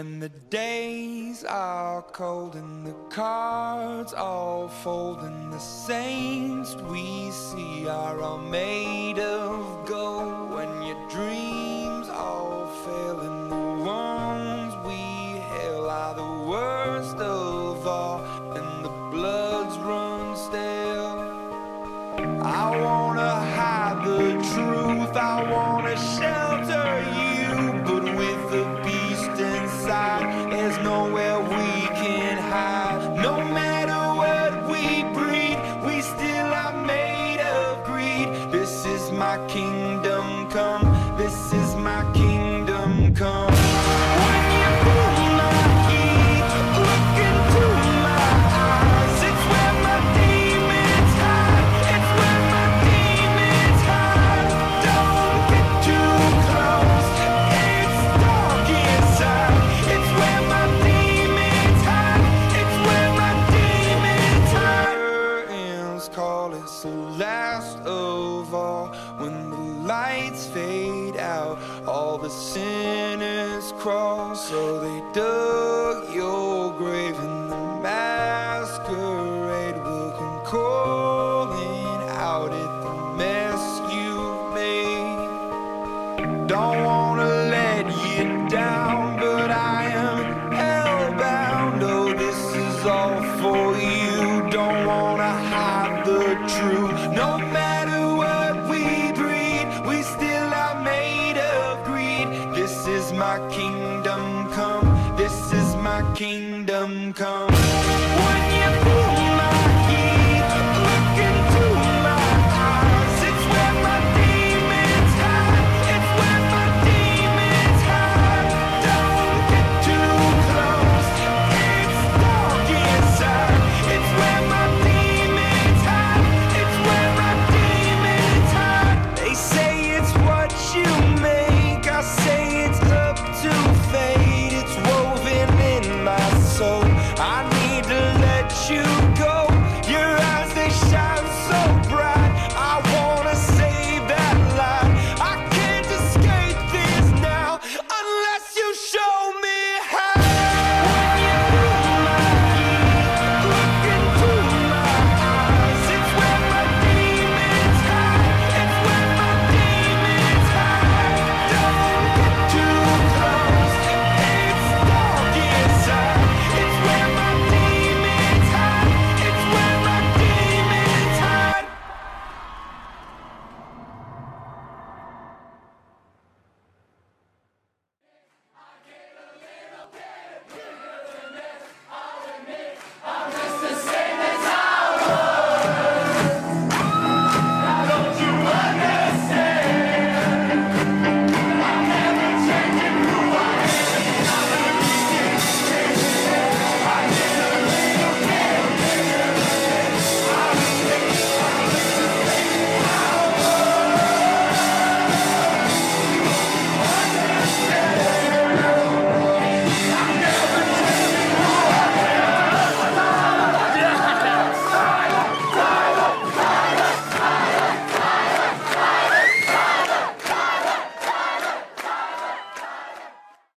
When the days are cold and the cards all fold, and the saints we see are all made of gold. When your dreams all fail and the ones we hail are the worst of all, and the bloods run stale. I wanna hide the truth, I wanna shelter you, but with the beast inside, there's nowhere we can hide. No matter what we breed, we still are made of greed. This is my kingdom come, this is my kingdom come. When you pull my heat, look into my eyes, it's where my demons hide, it's where my demons hide. Don't get too close, it's dark inside, it's where my demons hide, it's where my demons hide. Curtains call, it's the last of all. When the lights fade out, all the sinners crawl. So they dug your grave and the masquerade will come calling out at the mess you've made. Don't wanna let you down, but I am hellbound. Oh, this is all for you. Don't wanna hide the truth. No matter what we breed, we still are made of greed. This is my kingdom come, this is my kingdom come.